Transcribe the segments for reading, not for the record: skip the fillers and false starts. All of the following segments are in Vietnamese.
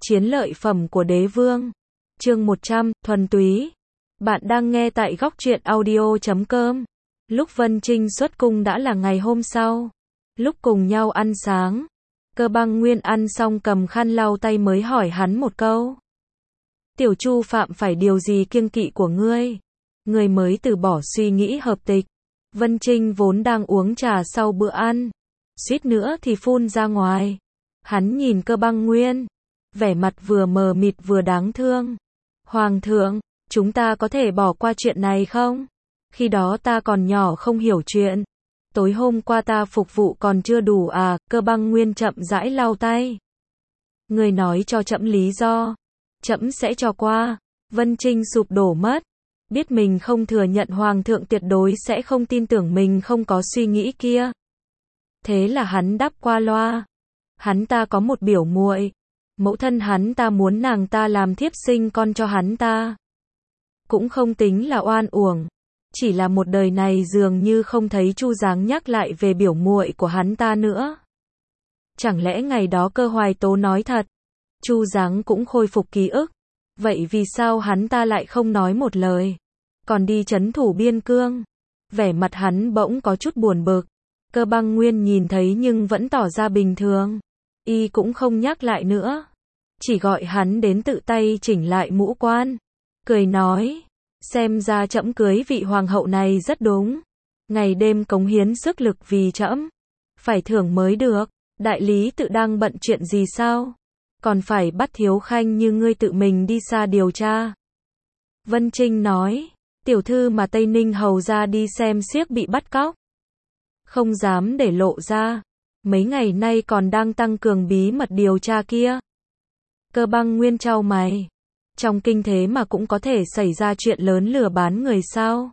Chiến lợi phẩm của đế vương. Chương 100, thuần túy. Bạn đang nghe tại góc truyện audio.com. Lúc Vân Trinh xuất cung đã là ngày hôm sau. Lúc cùng nhau ăn sáng, Cơ Băng Nguyên ăn xong cầm khăn lau tay mới hỏi hắn một câu. Tiểu Chu phạm phải điều gì kiêng kỵ của ngươi? Ngươi mới từ bỏ suy nghĩ hợp tịch. Vân Trinh vốn đang uống trà sau bữa ăn, suýt nữa thì phun ra ngoài. Hắn nhìn Cơ Băng Nguyên, vẻ mặt vừa mờ mịt vừa đáng thương. Hoàng thượng, chúng ta có thể bỏ qua chuyện này không? Khi đó ta còn nhỏ không hiểu chuyện. Tối hôm qua ta phục vụ còn chưa đủ à? Cơ Băng Nguyên chậm rãi lau tay. Người nói cho trẫm lý do, trẫm sẽ cho qua. Vân Trinh sụp đổ mất. Biết mình không thừa nhận hoàng thượng tuyệt đối sẽ không tin tưởng mình không có suy nghĩ kia. Thế là hắn đáp qua loa. Hắn ta có một biểu muội. Mẫu thân hắn ta muốn nàng ta làm thiếp sinh con cho hắn ta. Cũng không tính là oan uổng. Chỉ là một đời này dường như không thấy Chu Giáng nhắc lại về biểu muội của hắn ta nữa. Chẳng lẽ ngày đó Cơ Hoài Tố nói thật? Chu Giáng cũng khôi phục ký ức. Vậy vì sao hắn ta lại không nói một lời? Còn đi trấn thủ biên cương. Vẻ mặt hắn bỗng có chút buồn bực. Cơ Băng Nguyên nhìn thấy nhưng vẫn tỏ ra bình thường. Y cũng không nhắc lại nữa. Chỉ gọi hắn đến tự tay chỉnh lại mũ quan. Cười nói. Xem ra trẫm cưới vị hoàng hậu này rất đúng. Ngày đêm cống hiến sức lực vì trẫm. Phải thưởng mới được. Đại lý tự đang bận chuyện gì sao? Còn phải bắt thiếu khanh như ngươi tự mình đi xa điều tra. Vân Trinh nói. Tiểu thư mà Tây Ninh hầu ra đi xem xiếc bị bắt cóc. Không dám để lộ ra. Mấy ngày nay còn đang tăng cường bí mật điều tra kia. Cơ Băng Nguyên chau mày. Trong kinh thế mà cũng có thể xảy ra chuyện lớn lừa bán người sao?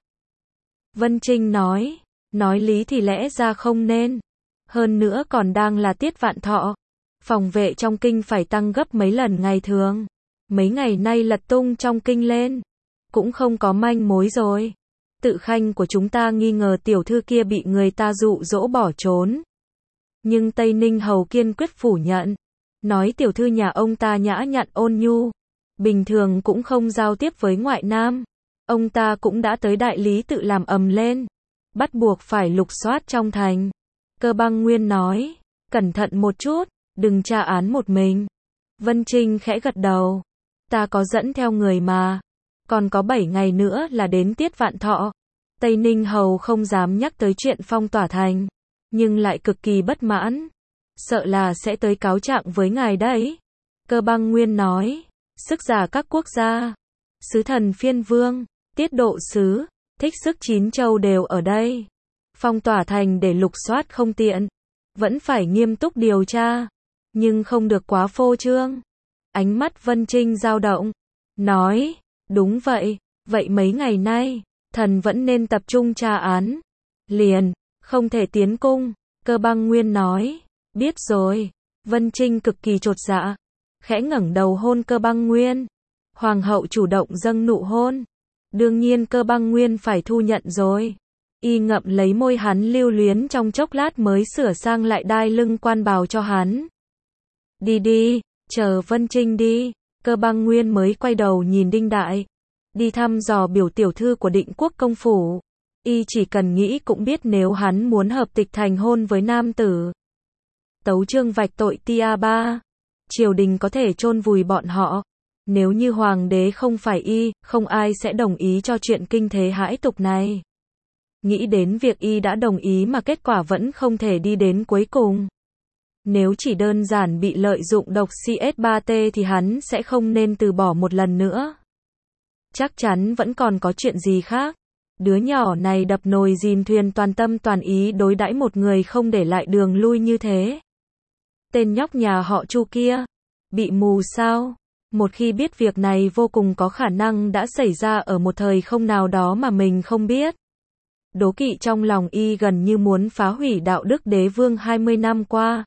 Vân Trinh nói. Nói lý thì lẽ ra không nên. Hơn nữa còn đang là tiết vạn thọ. Phòng vệ trong kinh phải tăng gấp mấy lần ngày thường. Mấy ngày nay lật tung trong kinh lên. Cũng không có manh mối rồi. Tự khanh của chúng ta nghi ngờ tiểu thư kia bị người ta dụ dỗ bỏ trốn. Nhưng Tây Ninh hầu kiên quyết phủ nhận. Nói tiểu thư nhà ông ta nhã nhặn ôn nhu. Bình thường cũng không giao tiếp với ngoại nam. Ông ta cũng đã tới đại lý tự làm ầm lên. Bắt buộc phải lục soát trong thành. Cơ Băng Nguyên nói. Cẩn thận một chút, đừng tra án một mình. Vân Trinh khẽ gật đầu. Ta có dẫn theo người mà. Còn có 7 ngày nữa là đến tiết vạn thọ. Tây Ninh hầu không dám nhắc tới chuyện phong tỏa thành. Nhưng lại cực kỳ bất mãn. Sợ là sẽ tới cáo trạng với ngài đấy. Cơ Băng Nguyên nói. Sức giả các quốc gia. Sứ thần phiên vương, tiết độ sứ, thích sức 9 châu đều ở đây. Phong tỏa thành để lục soát không tiện. Vẫn phải nghiêm túc điều tra. Nhưng không được quá phô trương. Ánh mắt Vân Trinh dao động. Nói. Đúng vậy. Vậy mấy ngày nay, thần vẫn nên tập trung tra án. Liền. Không thể tiến cung. Cơ Băng Nguyên nói. Biết rồi. Vân Trinh cực kỳ chột dạ. Khẽ ngẩng đầu hôn Cơ Băng Nguyên. Hoàng hậu chủ động dâng nụ hôn. Đương nhiên Cơ Băng Nguyên phải thu nhận rồi. Y ngậm lấy môi hắn lưu luyến trong chốc lát mới sửa sang lại đai lưng quan bào cho hắn. Đi đi, chờ Vân Trinh đi. Cơ Băng Nguyên mới quay đầu nhìn Đinh Đại. Đi thăm dò biểu tiểu thư của Định Quốc công phủ. Y chỉ cần nghĩ cũng biết nếu hắn muốn hợp tịch thành hôn với nam tử. Tấu chương vạch tội tia ba. Triều đình có thể chôn vùi bọn họ. Nếu như hoàng đế không phải y, không ai sẽ đồng ý cho chuyện kinh thế hãi tục này. Nghĩ đến việc y đã đồng ý mà kết quả vẫn không thể đi đến cuối cùng. Nếu chỉ đơn giản bị lợi dụng độc CS3T thì hắn sẽ không nên từ bỏ một lần nữa. Chắc chắn vẫn còn có chuyện gì khác. Đứa nhỏ này đập nồi dìm thuyền toàn tâm toàn ý đối đãi một người không để lại đường lui như thế. Tên nhóc nhà họ Chu kia. Bị mù sao? Một khi biết việc này vô cùng có khả năng đã xảy ra ở một thời không nào đó mà mình không biết. Đố kỵ trong lòng y gần như muốn phá hủy đạo đức đế vương 20 năm qua.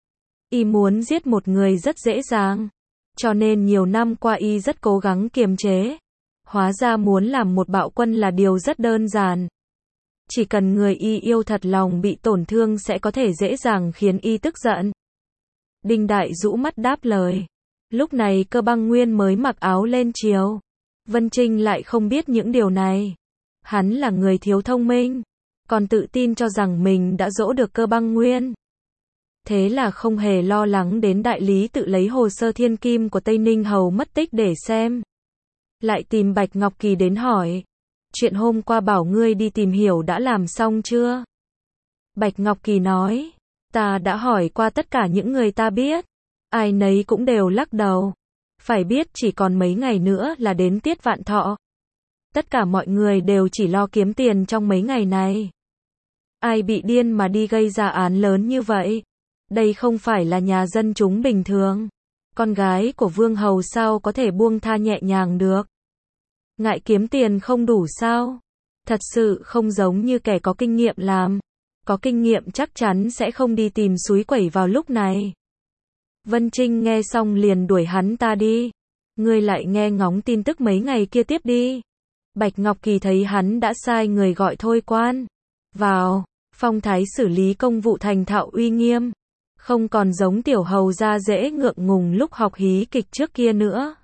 Y muốn giết một người rất dễ dàng. Cho nên nhiều năm qua y rất cố gắng kiềm chế. Hóa ra muốn làm một bạo quân là điều rất đơn giản. Chỉ cần người y yêu thật lòng bị tổn thương sẽ có thể dễ dàng khiến y tức giận. Đinh Đại rũ mắt đáp lời. Lúc này Cơ Băng Nguyên mới mặc áo lên chiều. Vân Trinh lại không biết những điều này. Hắn là người thiếu thông minh, còn tự tin cho rằng mình đã dỗ được Cơ Băng Nguyên. Thế là không hề lo lắng đến đại lý tự lấy hồ sơ thiên kim của Tây Ninh Hầu mất tích để xem. Lại tìm Bạch Ngọc Kỳ đến hỏi. Chuyện hôm qua bảo ngươi đi tìm hiểu đã làm xong chưa? Bạch Ngọc Kỳ nói. Ta đã hỏi qua tất cả những người ta biết. Ai nấy cũng đều lắc đầu. Phải biết chỉ còn mấy ngày nữa là đến tiết vạn thọ. Tất cả mọi người đều chỉ lo kiếm tiền trong mấy ngày này. Ai bị điên mà đi gây ra án lớn như vậy? Đây không phải là nhà dân chúng bình thường. Con gái của Vương Hầu sao có thể buông tha nhẹ nhàng được? Ngại kiếm tiền không đủ sao? Thật sự không giống như kẻ có kinh nghiệm làm. Có kinh nghiệm chắc chắn sẽ không đi tìm súi quẩy vào lúc này. Vân Trinh nghe xong liền đuổi hắn ta đi. Ngươi lại nghe ngóng tin tức mấy ngày kia tiếp đi. Bạch Ngọc Kỳ thấy hắn đã sai người gọi Thôi Quan vào, phong thái xử lý công vụ thành thạo uy nghiêm. Không còn giống tiểu hầu gia dễ ngượng ngùng lúc học hí kịch trước kia nữa.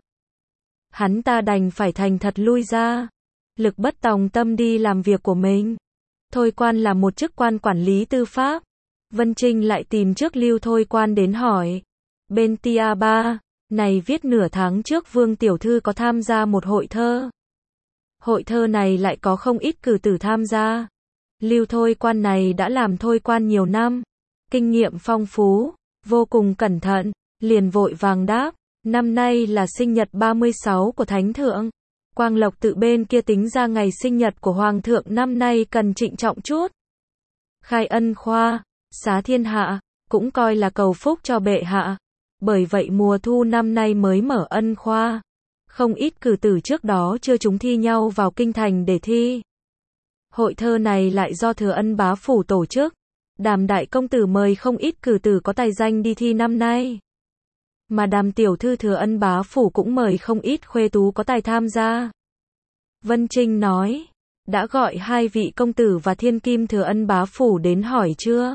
Hắn ta đành phải thành thật lui ra. Lực bất tòng tâm đi làm việc của mình. Thôi Quan là một chức quan quản lý tư pháp. Vân Trinh lại tìm trước Lưu Thôi Quan đến hỏi. Bên Tia Ba này viết nửa tháng trước Vương tiểu thư có tham gia một hội thơ. Hội thơ này lại có không ít cử tử tham gia. Lưu Thôi Quan này đã làm thôi quan nhiều năm, kinh nghiệm phong phú, vô cùng cẩn thận, liền vội vàng đáp, năm nay là sinh nhật 36 của Thánh Thượng. Quang Lộc tự bên kia tính ra ngày sinh nhật của Hoàng thượng năm nay cần trịnh trọng chút. Khai ân khoa, xá thiên hạ, cũng coi là cầu phúc cho bệ hạ. Bởi vậy mùa thu năm nay mới mở ân khoa. Không ít cử tử trước đó chưa trúng thi nhau vào kinh thành để thi. Hội thơ này lại do Thừa Ân bá phủ tổ chức. Đàm đại công tử mời không ít cử tử có tài danh đi thi năm nay. Mà Đàm tiểu thư Thừa Ân bá phủ cũng mời không ít khuê tú có tài tham gia. Vân Trinh nói, đã gọi hai vị công tử và thiên kim Thừa Ân bá phủ đến hỏi chưa?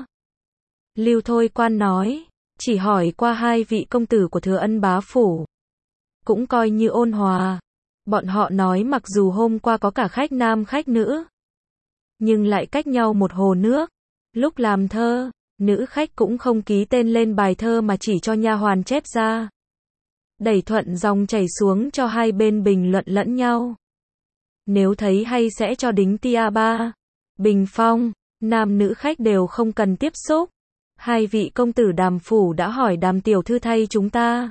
Lưu Thôi Quan nói, chỉ hỏi qua hai vị công tử của Thừa Ân bá phủ. Cũng coi như ôn hòa. Bọn họ nói mặc dù hôm qua có cả khách nam khách nữ, nhưng lại cách nhau một hồ nước. Lúc làm thơ, nữ khách cũng không ký tên lên bài thơ mà chỉ cho nha hoàn chép ra. Đẩy thuận dòng chảy xuống cho hai bên bình luận lẫn nhau. Nếu thấy hay sẽ cho đính tia ba. Bình phong, nam nữ khách đều không cần tiếp xúc. Hai vị công tử Đàm phủ đã hỏi Đàm tiểu thư thay chúng ta.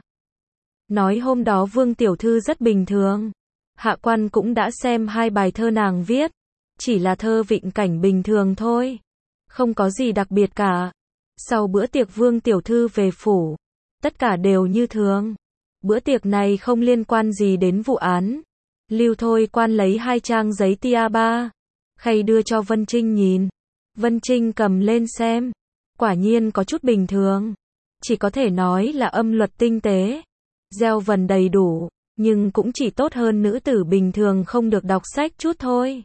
Nói hôm đó Vương tiểu thư rất bình thường. Hạ quan cũng đã xem hai bài thơ nàng viết. Chỉ là thơ vịnh cảnh bình thường thôi. Không có gì đặc biệt cả. Sau bữa tiệc Vương tiểu thư về phủ, tất cả đều như thường. Bữa tiệc này không liên quan gì đến vụ án. Lưu Thôi Quan lấy hai trang giấy tia ba, khay đưa cho Vân Trinh nhìn. Vân Trinh cầm lên xem. Quả nhiên có chút bình thường. Chỉ có thể nói là âm luật tinh tế, gieo vần đầy đủ, nhưng cũng chỉ tốt hơn nữ tử bình thường không được đọc sách chút thôi.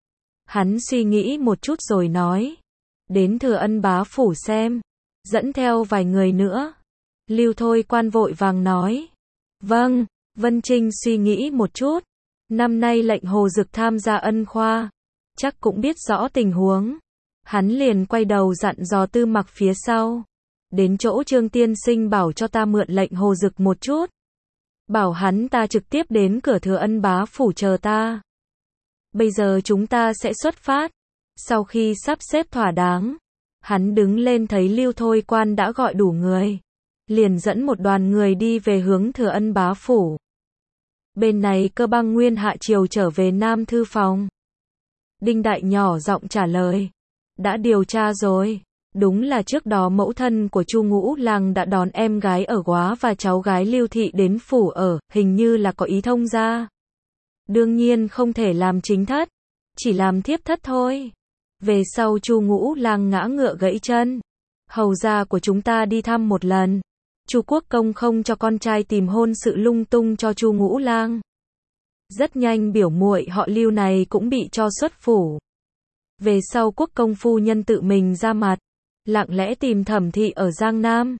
Hắn suy nghĩ một chút rồi nói, đến Thừa Ân bá phủ xem, dẫn theo vài người nữa. Lưu Thôi Quan vội vàng nói, vâng. Vân Trinh suy nghĩ một chút, năm nay lệnh Hồ Dực tham gia ân khoa, chắc cũng biết rõ tình huống. Hắn liền quay đầu dặn dò Tư Mặc phía sau, đến chỗ Trương tiên sinh bảo cho ta mượn lệnh Hồ Dực một chút. Bảo hắn ta trực tiếp đến cửa Thừa Ân bá phủ chờ ta. Bây giờ chúng ta sẽ xuất phát. Sau khi sắp xếp thỏa đáng, hắn đứng lên thấy Lưu Thôi Quan đã gọi đủ người, liền dẫn một đoàn người đi về hướng Thừa Ân bá phủ. Bên này Cơ Băng Nguyên hạ triều trở về Nam thư phòng. Đinh Đại nhỏ giọng trả lời, đã điều tra rồi. Đúng là trước đó mẫu thân của Chu Ngũ Lang đã đón em gái ở Góa và cháu gái Lưu Thị đến phủ ở, hình như là có ý thông gia. Đương nhiên không thể làm chính thất, chỉ làm thiếp thất thôi. Về sau Chu Ngũ Lang ngã ngựa gãy chân, hầu gia của chúng ta đi thăm một lần. Chu Quốc Công không cho con trai tìm hôn sự lung tung cho Chu Ngũ Lang. Rất nhanh biểu muội họ Lưu này cũng bị cho xuất phủ. Về sau Quốc Công phu nhân tự mình ra mặt, lặng lẽ tìm Thẩm Thị ở Giang Nam.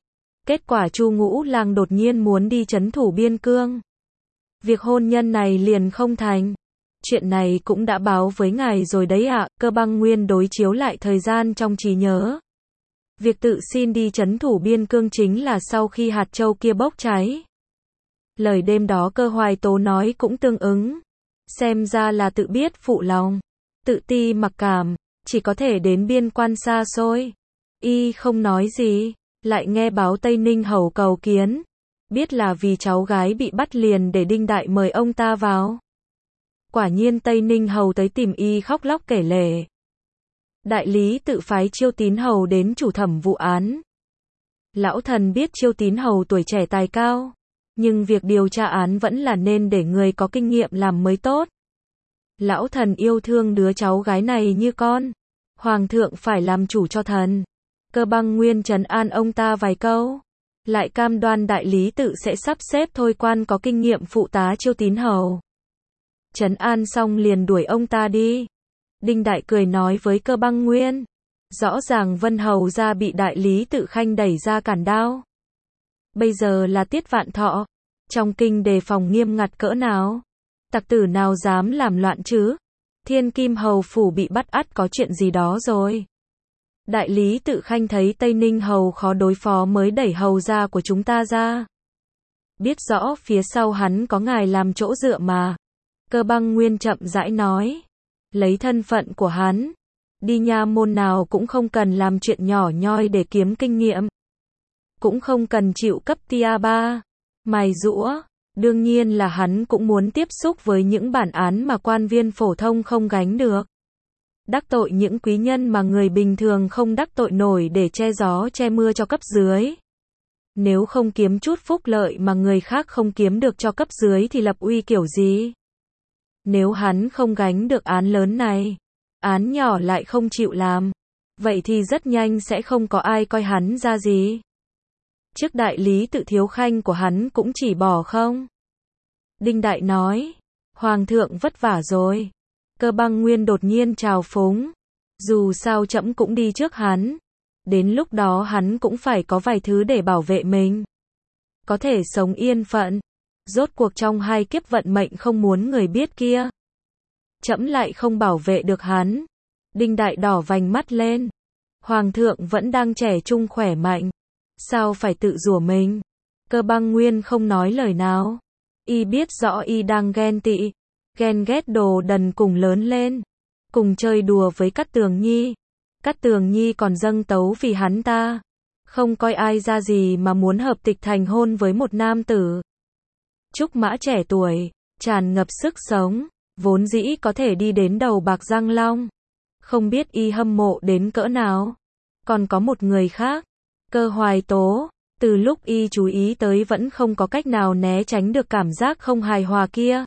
Kết quả Chu Ngũ Lang đột nhiên muốn đi trấn thủ biên cương. Việc hôn nhân này liền không thành. Chuyện này cũng đã báo với ngài rồi đấy ạ. Cơ Băng Nguyên đối chiếu lại thời gian trong trí nhớ. Việc tự xin đi trấn thủ biên cương chính là sau khi hạt châu kia bốc cháy. Lời đêm đó Cơ Hoài Tố nói cũng tương ứng. Xem ra là tự biết phụ lòng, tự ti mặc cảm, chỉ có thể đến biên quan xa xôi. Y không nói gì, lại nghe báo Tây Ninh Hầu cầu kiến. Biết là vì cháu gái bị bắt liền để Đinh Đại mời ông ta vào. Quả nhiên Tây Ninh Hầu tới tìm Y khóc lóc kể lể. Đại lý tự phái Chiêu Tín Hầu đến chủ thẩm vụ án. Lão thần biết Chiêu Tín Hầu tuổi trẻ tài cao, nhưng việc điều tra án vẫn là nên để người có kinh nghiệm làm mới tốt. Lão thần yêu thương đứa cháu gái này như con. Hoàng thượng phải làm chủ cho thần. Cơ Băng Nguyên trấn an ông ta vài câu. Lại cam đoan đại lý tự sẽ sắp xếp thôi quan có kinh nghiệm phụ tá Chiêu Tín Hầu. Trấn an xong liền đuổi ông ta đi. Đinh Đại cười nói với Cơ Băng Nguyên. Rõ ràng Vân Hầu gia bị đại lý tự khanh đẩy ra cản đao. Bây giờ là tiết vạn thọ. Trong kinh đề phòng nghiêm ngặt cỡ nào? Tặc tử nào dám làm loạn chứ? Thiên Kim Hầu phủ bị bắt ắt có chuyện gì đó rồi. Đại lý tự khanh thấy Tây Ninh Hầu khó đối phó mới đẩy hầu gia của chúng ta ra. Biết rõ phía sau hắn có ngài làm chỗ dựa mà. Cơ Băng Nguyên chậm rãi nói. Lấy thân phận của hắn, đi nha môn nào cũng không cần làm chuyện nhỏ nhoi để kiếm kinh nghiệm. Cũng không cần chịu cấp tia 3, mài giũa. Đương nhiên là hắn cũng muốn tiếp xúc với những bản án mà quan viên phổ thông không gánh được. Đắc tội những quý nhân mà người bình thường không đắc tội nổi để che gió che mưa cho cấp dưới. Nếu không kiếm chút phúc lợi mà người khác không kiếm được cho cấp dưới thì lập uy kiểu gì? Nếu hắn không gánh được án lớn này, án nhỏ lại không chịu làm, vậy thì rất nhanh sẽ không có ai coi hắn ra gì. Trước đại lý tự thiếu khanh của hắn cũng chỉ bỏ không. Đinh Đại nói, Hoàng thượng vất vả rồi. Cơ Băng Nguyên đột nhiên trào phúng. Dù sao trẫm cũng đi trước hắn. Đến lúc đó hắn cũng phải có vài thứ để bảo vệ mình. Có thể sống yên phận. Rốt cuộc trong hai kiếp vận mệnh không muốn người biết kia. Trẫm lại không bảo vệ được hắn. Đinh Đại đỏ vành mắt lên. Hoàng thượng vẫn đang trẻ trung khỏe mạnh. Sao phải tự rủa mình? Cơ Băng Nguyên không nói lời nào. Y biết rõ Y đang ghen tị, ghen ghét đồ đần cùng lớn lên, cùng chơi đùa với Cát Tường Nhi. Cát Tường Nhi còn dâng tấu vì hắn ta, không coi ai ra gì mà muốn hợp tịch thành hôn với một nam tử. Trúc Mã trẻ tuổi, tràn ngập sức sống, vốn dĩ có thể đi đến đầu bạc răng long. Không biết Y hâm mộ đến cỡ nào. Còn có một người khác, Cơ Hoài Tố. Từ lúc Y chú ý tới vẫn không có cách nào né tránh được cảm giác không hài hòa kia.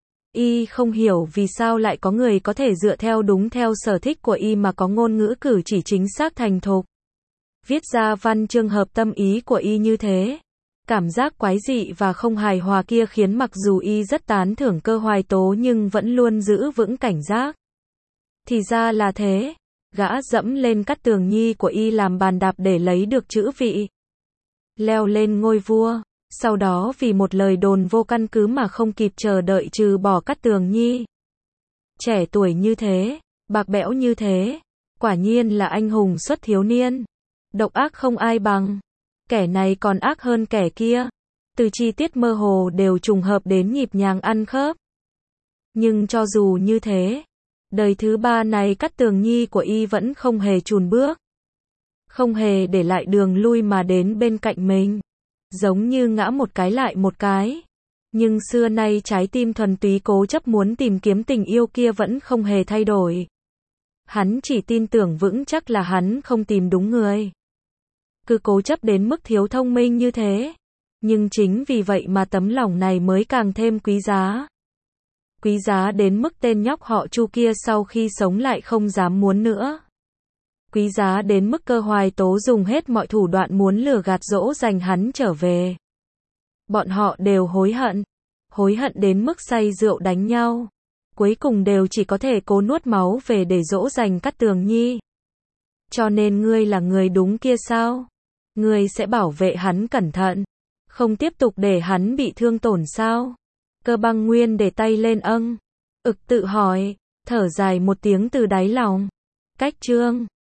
Y không hiểu vì sao lại có người có thể dựa theo đúng theo sở thích của Y mà có ngôn ngữ cử chỉ chính xác thành thục. Viết ra văn chương hợp tâm ý của Y như thế. Cảm giác quái dị và không hài hòa kia khiến mặc dù Y rất tán thưởng Cơ Hoài Tố nhưng vẫn luôn giữ vững cảnh giác. Thì ra là thế. Gã dẫm lên Cát Tường Nhi của Y làm bàn đạp để lấy được chữ vị. Leo lên ngôi vua, sau đó vì một lời đồn vô căn cứ mà không kịp chờ đợi trừ bỏ Cát Tường Nhi. Trẻ tuổi như thế, bạc bẽo như thế, quả nhiên là anh hùng xuất thiếu niên. Độc ác không ai bằng, kẻ này còn ác hơn kẻ kia. Từ chi tiết mơ hồ đều trùng hợp đến nhịp nhàng ăn khớp. Nhưng cho dù như thế, đời thứ ba này Cát Tường Nhi của Y vẫn không hề chùn bước. Không hề để lại đường lui mà đến bên cạnh mình. Giống như ngã một cái lại một cái. Nhưng xưa nay trái tim thuần túy cố chấp muốn tìm kiếm tình yêu kia vẫn không hề thay đổi. Hắn chỉ tin tưởng vững chắc là hắn không tìm đúng người. Cứ cố chấp đến mức thiếu thông minh như thế. Nhưng chính vì vậy mà tấm lòng này mới càng thêm quý giá. Quý giá đến mức tên nhóc họ Chu kia sau khi sống lại không dám muốn nữa. Quý giá đến mức Cơ Hoài Tố dùng hết mọi thủ đoạn muốn lừa gạt dỗ dành hắn trở về. Bọn họ đều hối hận đến mức say rượu đánh nhau. Cuối cùng đều chỉ có thể cố nuốt máu về để dỗ dành Cát Tường Nhi. Cho nên ngươi là người đúng kia sao? Ngươi sẽ bảo vệ hắn cẩn thận, không tiếp tục để hắn bị thương tổn sao? Cơ Băng Nguyên để tay lên tự hỏi, thở dài một tiếng từ đáy lòng. Cách chương